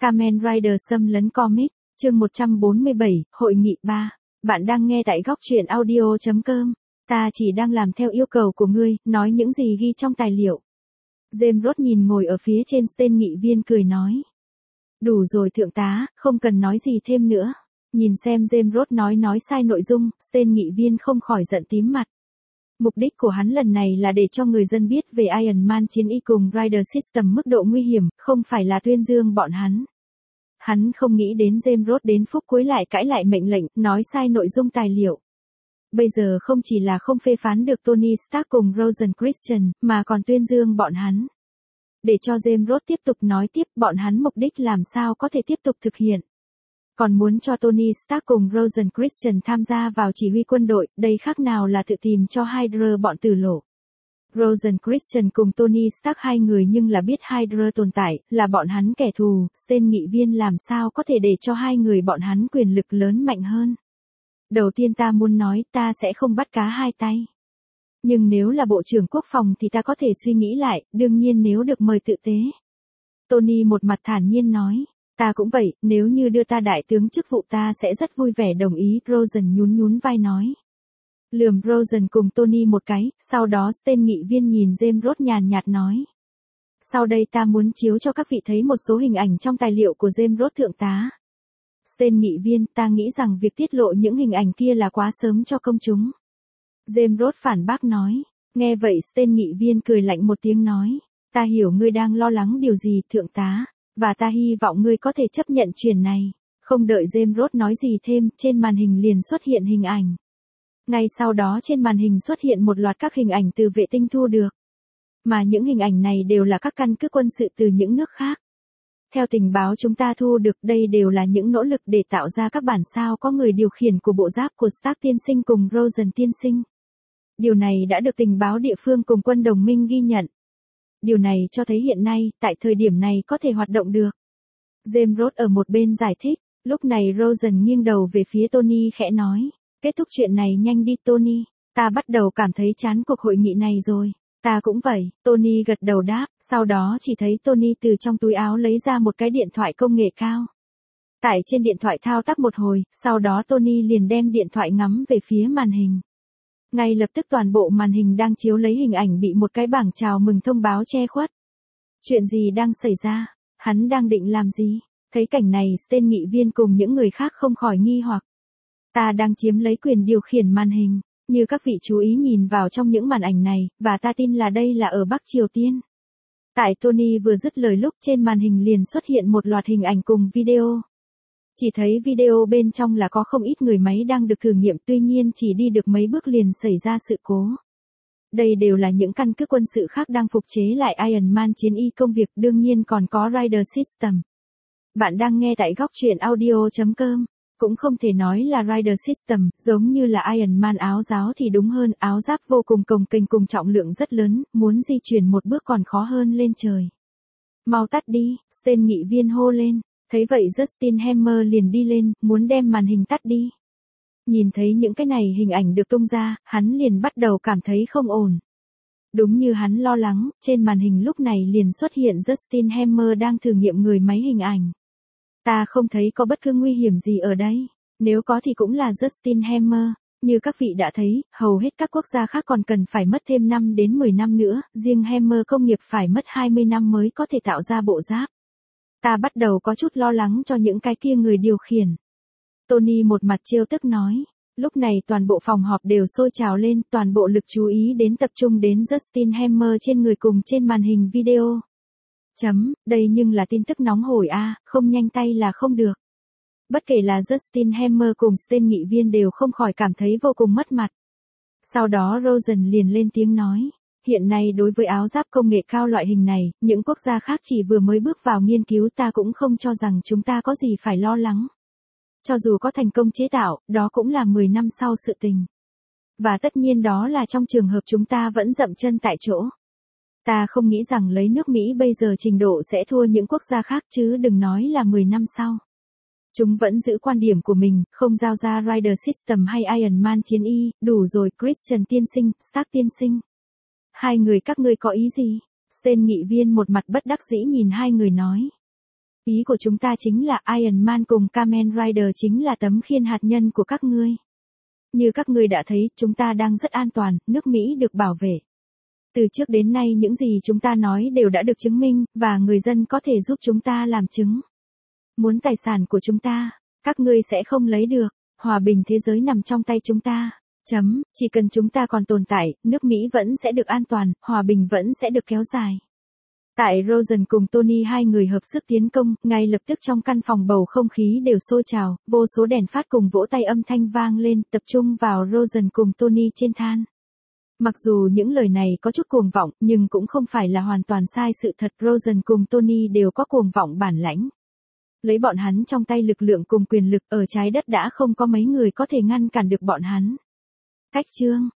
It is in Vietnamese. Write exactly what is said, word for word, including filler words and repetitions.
Kamen Rider xâm lấn comic, chương một trăm bốn mươi bảy, Hội nghị ba. Bạn đang nghe tại góc truyện audio chấm com. Ta chỉ đang làm theo yêu cầu của ngươi, nói những gì ghi trong tài liệu. James Roth nhìn ngồi ở phía trên Sten nghị viên cười nói. Đủ rồi thượng tá, không cần nói gì thêm nữa. Nhìn xem James Roth nói nói sai nội dung, Sten nghị viên không khỏi giận tím mặt. Mục đích của hắn lần này là để cho người dân biết về Iron Man chiến y cùng Rider System mức độ nguy hiểm, không phải là tuyên dương bọn hắn. Hắn không nghĩ đến James Roth đến phút cuối lại cãi lại mệnh lệnh, nói sai nội dung tài liệu. Bây giờ không chỉ là không phê phán được Tony Stark cùng Rowan Christian, mà còn tuyên dương bọn hắn. Để cho James Roth tiếp tục nói tiếp, bọn hắn mục đích làm sao có thể tiếp tục thực hiện. Còn muốn cho Tony Stark cùng Rowan Christian tham gia vào chỉ huy quân đội, đây khác nào là tự tìm cho Hydra bọn tử lộ. Rowan Christian cùng Tony Stark hai người nhưng là biết Hydra tồn tại, là bọn hắn kẻ thù, Sten nghị viên làm sao có thể để cho hai người bọn hắn quyền lực lớn mạnh hơn. Đầu tiên ta muốn nói, ta sẽ không bắt cá hai tay. Nhưng nếu là Bộ trưởng Quốc phòng thì ta có thể suy nghĩ lại, đương nhiên nếu được mời tự tế. Tony một mặt thản nhiên nói. Ta cũng vậy, nếu như đưa ta đại tướng chức vụ ta sẽ rất vui vẻ đồng ý, Rowan nhún nhún vai nói. Lườm Rowan cùng Tony một cái, sau đó Sten nghị viên nhìn James Roth nhàn nhạt nói. Sau đây ta muốn chiếu cho các vị thấy một số hình ảnh trong tài liệu của James Roth thượng tá. Sten nghị viên, ta nghĩ rằng việc tiết lộ những hình ảnh kia là quá sớm cho công chúng. James Roth phản bác nói. Nghe vậy Sten nghị viên cười lạnh một tiếng nói. Ta hiểu ngươi đang lo lắng điều gì thượng tá. Và ta hy vọng ngươi có thể chấp nhận chuyện này. Không đợi James Roth nói gì thêm, trên màn hình liền xuất hiện hình ảnh. Ngay sau đó trên màn hình xuất hiện một loạt các hình ảnh từ vệ tinh thu được. Mà những hình ảnh này đều là các căn cứ quân sự từ những nước khác. Theo tình báo chúng ta thu được, đây đều là những nỗ lực để tạo ra các bản sao có người điều khiển của bộ giáp của Stark tiên sinh cùng Rowan tiên sinh. Điều này đã được tình báo địa phương cùng quân đồng minh ghi nhận. Điều này cho thấy hiện nay, tại thời điểm này có thể hoạt động được. James Roth ở một bên giải thích, lúc này Rowan nghiêng đầu về phía Tony khẽ nói. Kết thúc chuyện này nhanh đi Tony, ta bắt đầu cảm thấy chán cuộc hội nghị này rồi. Ta cũng vậy, Tony gật đầu đáp, sau đó chỉ thấy Tony từ trong túi áo lấy ra một cái điện thoại công nghệ cao. Tại trên điện thoại thao tác một hồi, sau đó Tony liền đem điện thoại ngắm về phía màn hình. Ngay lập tức toàn bộ màn hình đang chiếu lấy hình ảnh bị một cái bảng chào mừng thông báo che khuất. Chuyện gì đang xảy ra? Hắn đang định làm gì? Thấy cảnh này Sten nghị viên cùng những người khác không khỏi nghi hoặc. Ta đang chiếm lấy quyền điều khiển màn hình, như các vị chú ý nhìn vào trong những màn ảnh này, và ta tin là đây là ở Bắc Triều Tiên. Tại Tony vừa dứt lời lúc trên màn hình liền xuất hiện một loạt hình ảnh cùng video. Chỉ thấy video bên trong là có không ít người máy đang được thử nghiệm, tuy nhiên chỉ đi được mấy bước liền xảy ra sự cố. Đây đều là những căn cứ quân sự khác đang phục chế lại Iron Man chiến y công việc, đương nhiên còn có Rider System. Bạn đang nghe tại góc truyện audio chấm com. Cũng không thể nói là Rider System, giống như là Iron Man áo giáp thì đúng hơn, áo giáp vô cùng cồng kềnh cùng trọng lượng rất lớn, muốn di chuyển một bước còn khó hơn lên trời. Mau tắt đi, Sten nghị viên hô lên, thấy vậy Justin Hammer liền đi lên, muốn đem màn hình tắt đi. Nhìn thấy những cái này hình ảnh được tung ra, hắn liền bắt đầu cảm thấy không ổn. Đúng như hắn lo lắng, trên màn hình lúc này liền xuất hiện Justin Hammer đang thử nghiệm người máy hình ảnh. Ta không thấy có bất cứ nguy hiểm gì ở đây, nếu có thì cũng là Justin Hammer. Như các vị đã thấy, hầu hết các quốc gia khác còn cần phải mất thêm năm đến mười năm nữa, riêng Hammer công nghiệp phải mất hai mươi năm mới có thể tạo ra bộ giáp. Ta bắt đầu có chút lo lắng cho những cái kia người điều khiển. Tony một mặt trêu tức nói. Lúc này toàn bộ phòng họp đều sôi trào lên, toàn bộ lực chú ý đến tập trung đến Justin Hammer trên người cùng trên màn hình video. Chấm, đây nhưng là tin tức nóng hổi a, à, không nhanh tay là không được. Bất kể là Justin Hammer cùng Sten nghị viên đều không khỏi cảm thấy vô cùng mất mặt. Sau đó Rowan liền lên tiếng nói, hiện nay đối với áo giáp công nghệ cao loại hình này, những quốc gia khác chỉ vừa mới bước vào nghiên cứu, ta cũng không cho rằng chúng ta có gì phải lo lắng. Cho dù có thành công chế tạo, đó cũng là mười năm sau sự tình. Và tất nhiên đó là trong trường hợp chúng ta vẫn dậm chân tại chỗ. Ta không nghĩ rằng lấy nước Mỹ bây giờ trình độ sẽ thua những quốc gia khác chứ đừng nói là mười năm sau. Chúng vẫn giữ quan điểm của mình, không giao ra Rider System hay Iron Man chiến y, đủ rồi Christian tiên sinh, Stark tiên sinh. Hai người các ngươi có ý gì? Sten nghị viên một mặt bất đắc dĩ nhìn hai người nói. Ý của chúng ta chính là Iron Man cùng Kamen Rider chính là tấm khiên hạt nhân của các ngươi. Như các ngươi đã thấy, chúng ta đang rất an toàn, nước Mỹ được bảo vệ. Từ trước đến nay những gì chúng ta nói đều đã được chứng minh, và người dân có thể giúp chúng ta làm chứng. Muốn tài sản của chúng ta, các ngươi sẽ không lấy được, hòa bình thế giới nằm trong tay chúng ta. Chấm, chỉ cần chúng ta còn tồn tại, nước Mỹ vẫn sẽ được an toàn, hòa bình vẫn sẽ được kéo dài. Tại Rosen cùng Tony hai người hợp sức tiến công, ngay lập tức trong căn phòng bầu không khí đều sôi trào, vô số đèn phát cùng vỗ tay âm thanh vang lên, tập trung vào Rosen cùng Tony trên than. Mặc dù những lời này có chút cuồng vọng, nhưng cũng không phải là hoàn toàn sai sự thật. Rosen cùng Tony đều có cuồng vọng bản lãnh. Lấy bọn hắn trong tay lực lượng cùng quyền lực ở trái đất đã không có mấy người có thể ngăn cản được bọn hắn. Cách chương